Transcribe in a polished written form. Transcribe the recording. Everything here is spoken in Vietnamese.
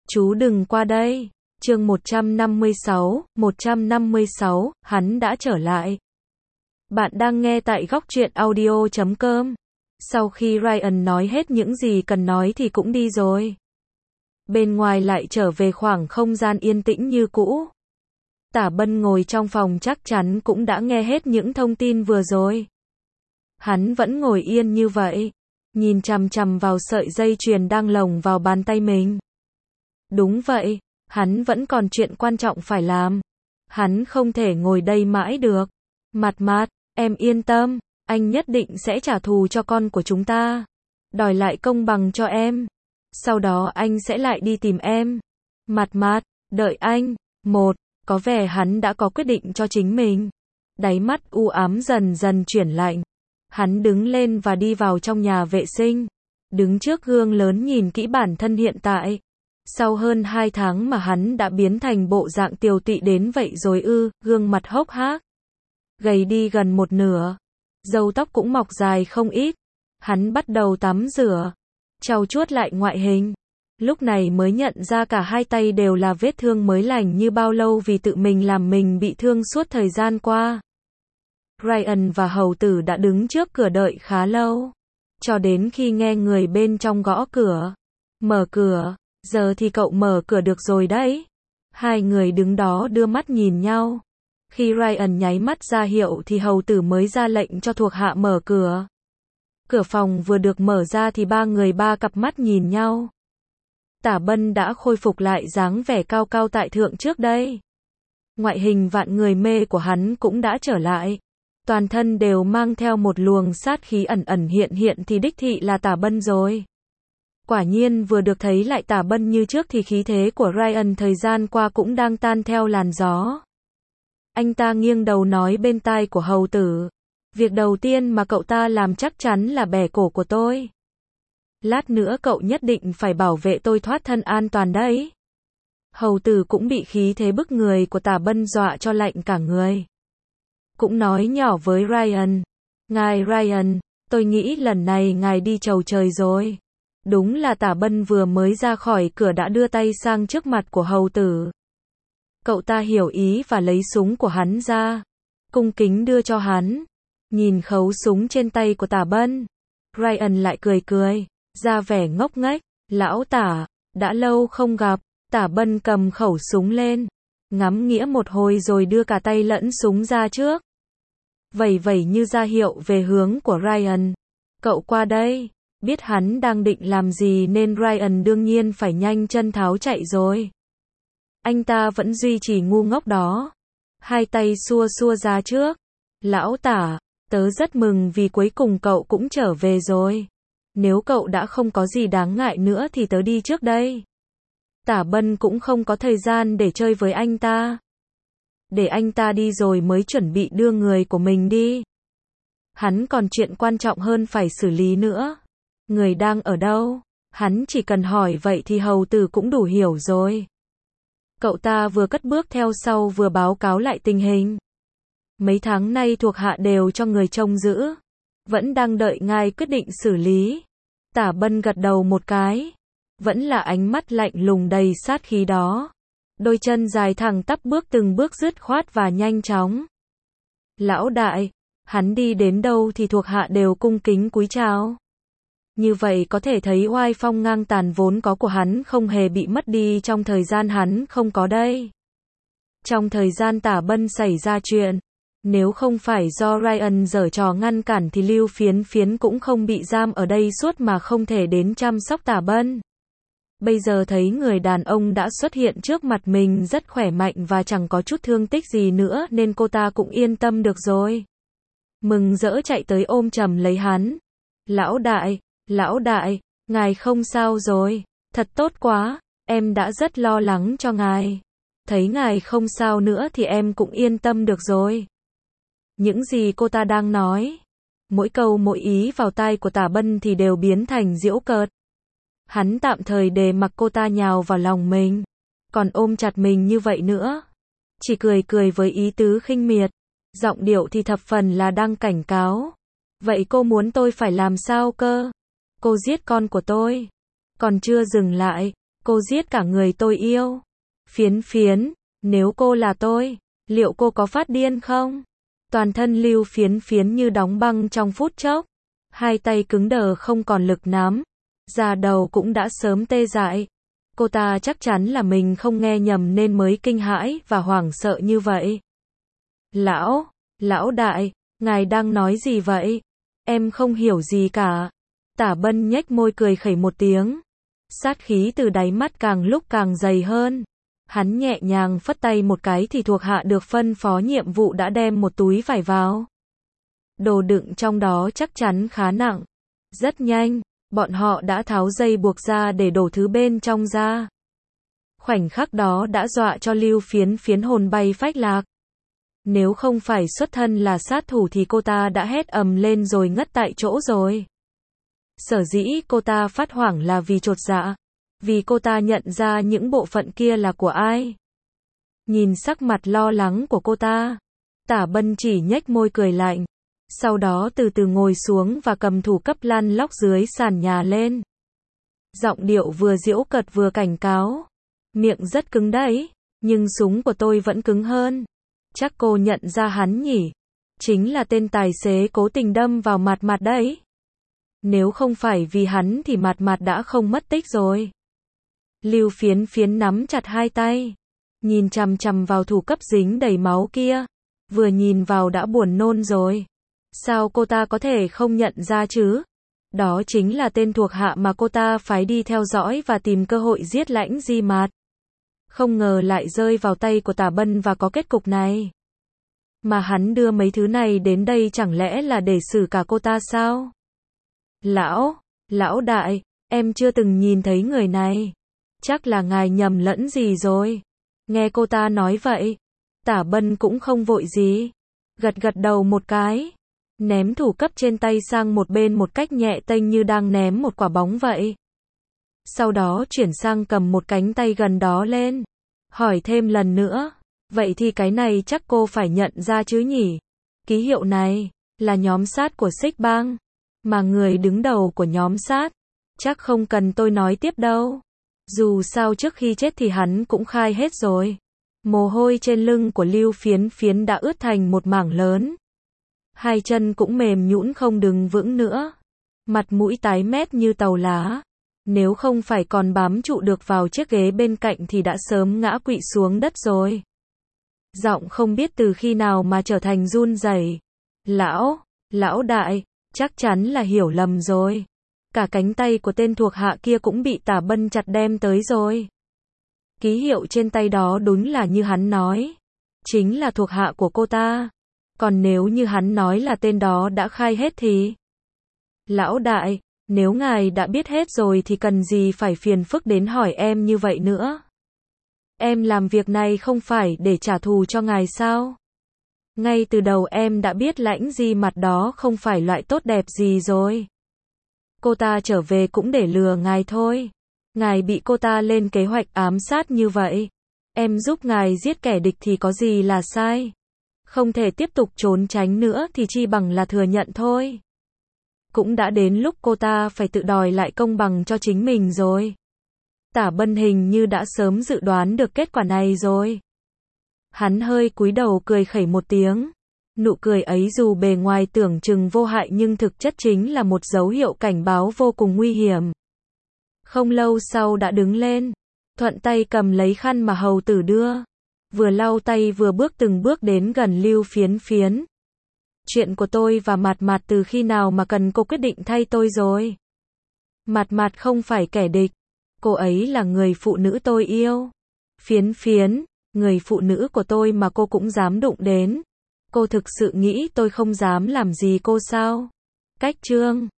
Chú đừng qua đây. Chương 156, hắn đã trở lại. Bạn đang nghe tại góc truyện audio.com. Sau khi Ryan nói hết những gì cần nói thì cũng đi rồi. Bên ngoài lại trở về khoảng không gian yên tĩnh như cũ. Tả Bân ngồi trong phòng chắc chắn cũng đã nghe hết những thông tin vừa rồi. Hắn vẫn ngồi yên như vậy, nhìn chằm chằm vào sợi dây chuyền đang lồng vào bàn tay mình. Đúng vậy, hắn vẫn còn chuyện quan trọng phải làm. Hắn không thể ngồi đây mãi được. Mạt, em yên tâm, anh nhất định sẽ trả thù cho con của chúng ta. Đòi lại công bằng cho em. Sau đó anh sẽ lại đi tìm em. Mạt, đợi anh. Có vẻ hắn đã có quyết định cho chính mình. Đáy mắt u ám dần dần chuyển lạnh. Hắn đứng lên và đi vào trong nhà vệ sinh. Đứng trước gương lớn nhìn kỹ bản thân hiện tại. Sau hơn 2 tháng mà hắn đã biến thành bộ dạng tiều tụy đến vậy rồi ư, gương mặt hốc hác. Gầy đi gần một nửa. Râu tóc cũng mọc dài không ít. Hắn bắt đầu tắm rửa. Trau chuốt lại ngoại hình. Lúc này mới nhận ra cả hai tay đều là vết thương mới lành như bao lâu vì tự mình làm mình bị thương suốt thời gian qua. Ryan và hầu tử đã đứng trước cửa đợi khá lâu. Cho đến khi nghe người bên trong gõ cửa. Mở cửa. Giờ thì cậu mở cửa được rồi đấy. Hai người đứng đó đưa mắt nhìn nhau. Khi Ryan nháy mắt ra hiệu thì hầu tử mới ra lệnh cho thuộc hạ mở cửa. Cửa phòng vừa được mở ra thì ba cặp mắt nhìn nhau. Tả Bân đã khôi phục lại dáng vẻ cao cao tại thượng trước đây. Ngoại hình vạn người mê của hắn cũng đã trở lại. Toàn thân đều mang theo một luồng sát khí ẩn ẩn hiện hiện thì đích thị là Tả Bân rồi. Quả nhiên vừa được thấy lại Tả Bân như trước thì khí thế của Ryan thời gian qua cũng đang tan theo làn gió. Anh ta nghiêng đầu nói bên tai của hầu tử. Việc đầu tiên mà cậu ta làm chắc chắn là bẻ cổ của tôi. Lát nữa cậu nhất định phải bảo vệ tôi thoát thân an toàn đấy. Hầu tử cũng bị khí thế bức người của Tả Bân dọa cho lạnh cả người. Cũng nói nhỏ với Ryan. Ngài Ryan, tôi nghĩ lần này ngài đi chầu trời rồi. Đúng là Tả Bân vừa mới ra khỏi cửa đã đưa tay sang trước mặt của hầu tử. Cậu ta hiểu ý và lấy súng của hắn ra. Cung kính đưa cho hắn. Nhìn khẩu súng trên tay của Tả Bân. Ryan lại cười, ra vẻ ngốc nghếch. Lão Tả, đã lâu không gặp. Tả Bân cầm khẩu súng lên. Ngắm nghĩa một hồi rồi đưa cả tay lẫn súng ra trước. Vẩy như ra hiệu về hướng của Ryan. Cậu qua đây. Biết hắn đang định làm gì nên Ryan đương nhiên phải nhanh chân tháo chạy rồi. Anh ta vẫn duy trì ngu ngốc đó. Hai tay xua ra trước. Lão Tả, tớ rất mừng vì cuối cùng cậu cũng trở về rồi. Nếu cậu đã không có gì đáng ngại nữa thì tớ đi trước đây. Tả Bân cũng không có thời gian để chơi với anh ta. Để anh ta đi rồi mới chuẩn bị đưa người của mình đi. Hắn còn chuyện quan trọng hơn phải xử lý nữa. Người đang ở đâu? Hắn chỉ cần hỏi vậy thì hầu tử cũng đủ hiểu rồi. Cậu ta vừa cất bước theo sau vừa báo cáo lại tình hình. Mấy tháng nay thuộc hạ đều cho người trông giữ. Vẫn đang đợi ngài quyết định xử lý. Tả Bân gật đầu một cái. Vẫn là ánh mắt lạnh lùng đầy sát khí đó. Đôi chân dài thẳng tắp bước từng bước dứt khoát và nhanh chóng. Lão đại, hắn đi đến đâu thì thuộc hạ đều cung kính cúi chào. Như vậy có thể thấy oai phong ngang tàn vốn có của hắn không hề bị mất đi trong thời gian hắn không có đây. Trong thời gian Tả Bân xảy ra chuyện, nếu không phải do Ryan giở trò ngăn cản thì Lưu Phiến cũng không bị giam ở đây suốt mà không thể đến chăm sóc Tả Bân. Bây giờ thấy người đàn ông đã xuất hiện trước mặt mình rất khỏe mạnh và chẳng có chút thương tích gì nữa nên cô ta cũng yên tâm được rồi. Mừng rỡ chạy tới ôm chầm lấy hắn. Lão đại, ngài không sao rồi, thật tốt quá, em đã rất lo lắng cho ngài. Thấy ngài không sao nữa thì em cũng yên tâm được rồi. Những gì cô ta đang nói, mỗi câu mỗi ý vào tai của Tả Bân thì đều biến thành giễu cợt. Hắn tạm thời để mặc cô ta nhào vào lòng mình, còn ôm chặt mình như vậy nữa. Chỉ cười với ý tứ khinh miệt, giọng điệu thì thập phần là đang cảnh cáo. Vậy cô muốn tôi phải làm sao cơ? Cô giết con của tôi. Còn chưa dừng lại, Cô giết cả người tôi yêu. Phiến Phiến, nếu cô là tôi, liệu cô có phát điên không? Toàn thân Lưu Phiến Phiến như đóng băng trong phút chốc. Hai tay cứng đờ không còn lực nắm. Da đầu cũng đã sớm tê dại. Cô ta chắc chắn là mình không nghe nhầm nên mới kinh hãi và hoảng sợ như vậy. Lão đại, ngài đang nói gì vậy? Em không hiểu gì cả. Tả Bân nhếch môi cười khẩy một tiếng. Sát khí từ đáy mắt càng lúc càng dày hơn. Hắn nhẹ nhàng phất tay một cái thì thuộc hạ được phân phó nhiệm vụ đã đem một túi vải vào. Đồ đựng trong đó chắc chắn khá nặng. Rất nhanh, bọn họ đã tháo dây buộc ra để đổ thứ bên trong ra. Khoảnh khắc đó đã dọa cho Lưu Phiến Phiến hồn bay phách lạc. Nếu không phải xuất thân là sát thủ thì cô ta đã hét ầm lên rồi ngất tại chỗ rồi. Sở dĩ cô ta phát hoảng là vì chột dạ. Vì cô ta nhận ra những bộ phận kia là của ai. Nhìn sắc mặt lo lắng của cô ta, Tả Bân chỉ nhếch môi cười lạnh. Sau đó từ từ ngồi xuống và cầm thủ cấp lăn lóc dưới sàn nhà lên. Giọng điệu vừa giễu cợt vừa cảnh cáo. Miệng rất cứng đấy, nhưng súng của tôi vẫn cứng hơn. Chắc cô nhận ra hắn nhỉ? Chính là tên tài xế cố tình đâm vào mặt Mặt đấy. Nếu không phải vì hắn thì Mặt đã không mất tích rồi. Lưu Phiến Phiến nắm chặt hai tay, nhìn chằm chằm vào thủ cấp dính đầy máu kia. Vừa nhìn vào đã buồn nôn rồi. Sao cô ta có thể không nhận ra chứ? Đó chính là tên thuộc hạ mà cô ta phái đi theo dõi và tìm cơ hội giết Lãnh Di Mạt. Không ngờ lại rơi vào tay của Tả Bân và có kết cục này. Mà hắn đưa mấy thứ này đến đây chẳng lẽ là để xử cả cô ta sao? Lão đại, em chưa từng nhìn thấy người này. Chắc là ngài nhầm lẫn gì rồi. Nghe cô ta nói vậy, Tả Bân cũng không vội gì. Gật đầu một cái. Ném thủ cấp trên tay sang một bên một cách nhẹ tênh như đang ném một quả bóng vậy. Sau đó chuyển sang cầm một cánh tay gần đó lên. Hỏi thêm lần nữa. Vậy thì cái này chắc cô phải nhận ra chứ nhỉ? Ký hiệu này là nhóm sát của Xích Bang. Mà người đứng đầu của nhóm sát chắc không cần tôi nói tiếp đâu. Dù sao trước khi chết thì hắn cũng khai hết rồi. Mồ hôi trên lưng của Lưu Phiến Phiến đã ướt thành một mảng lớn. Hai chân cũng mềm nhũn không đứng vững nữa. Mặt mũi tái mét như tàu lá. Nếu không phải còn bám trụ được vào chiếc ghế bên cạnh thì đã sớm ngã quỵ xuống đất rồi. Giọng không biết từ khi nào mà trở thành run rẩy. Lão đại, chắc chắn là hiểu lầm rồi. Cả cánh tay của tên thuộc hạ kia cũng bị Tả Bân chặt đem tới rồi. Ký hiệu trên tay đó đúng là như hắn nói. Chính là thuộc hạ của cô ta. Còn nếu như hắn nói là tên đó đã khai hết thì... Lão đại, nếu ngài đã biết hết rồi thì cần gì phải phiền phức đến hỏi em như vậy nữa. Em làm việc này không phải để trả thù cho ngài sao? Ngay từ đầu em đã biết Lãnh Di Mạt đó không phải loại tốt đẹp gì rồi. Cô ta trở về cũng để lừa ngài thôi. Ngài bị cô ta lên kế hoạch ám sát như vậy. Em giúp ngài giết kẻ địch thì có gì là sai. Không thể tiếp tục trốn tránh nữa thì chi bằng là thừa nhận thôi. Cũng đã đến lúc cô ta phải tự đòi lại công bằng cho chính mình rồi. Tả Bân hình như đã sớm dự đoán được kết quả này rồi. Hắn hơi cúi đầu cười khẩy một tiếng. Nụ cười ấy dù bề ngoài tưởng chừng vô hại nhưng thực chất chính là một dấu hiệu cảnh báo vô cùng nguy hiểm. Không lâu sau đã đứng lên, thuận tay cầm lấy khăn mà hầu tử đưa. Vừa lau tay vừa bước từng bước đến gần Lưu Phiến Phiến. Chuyện của tôi và Mặt từ khi nào mà cần cô quyết định thay tôi rồi? Mặt không phải kẻ địch. Cô ấy là người phụ nữ tôi yêu. Phiến, người phụ nữ của tôi mà cô cũng dám đụng đến. Cô thực sự nghĩ tôi không dám làm gì cô sao? Cách chương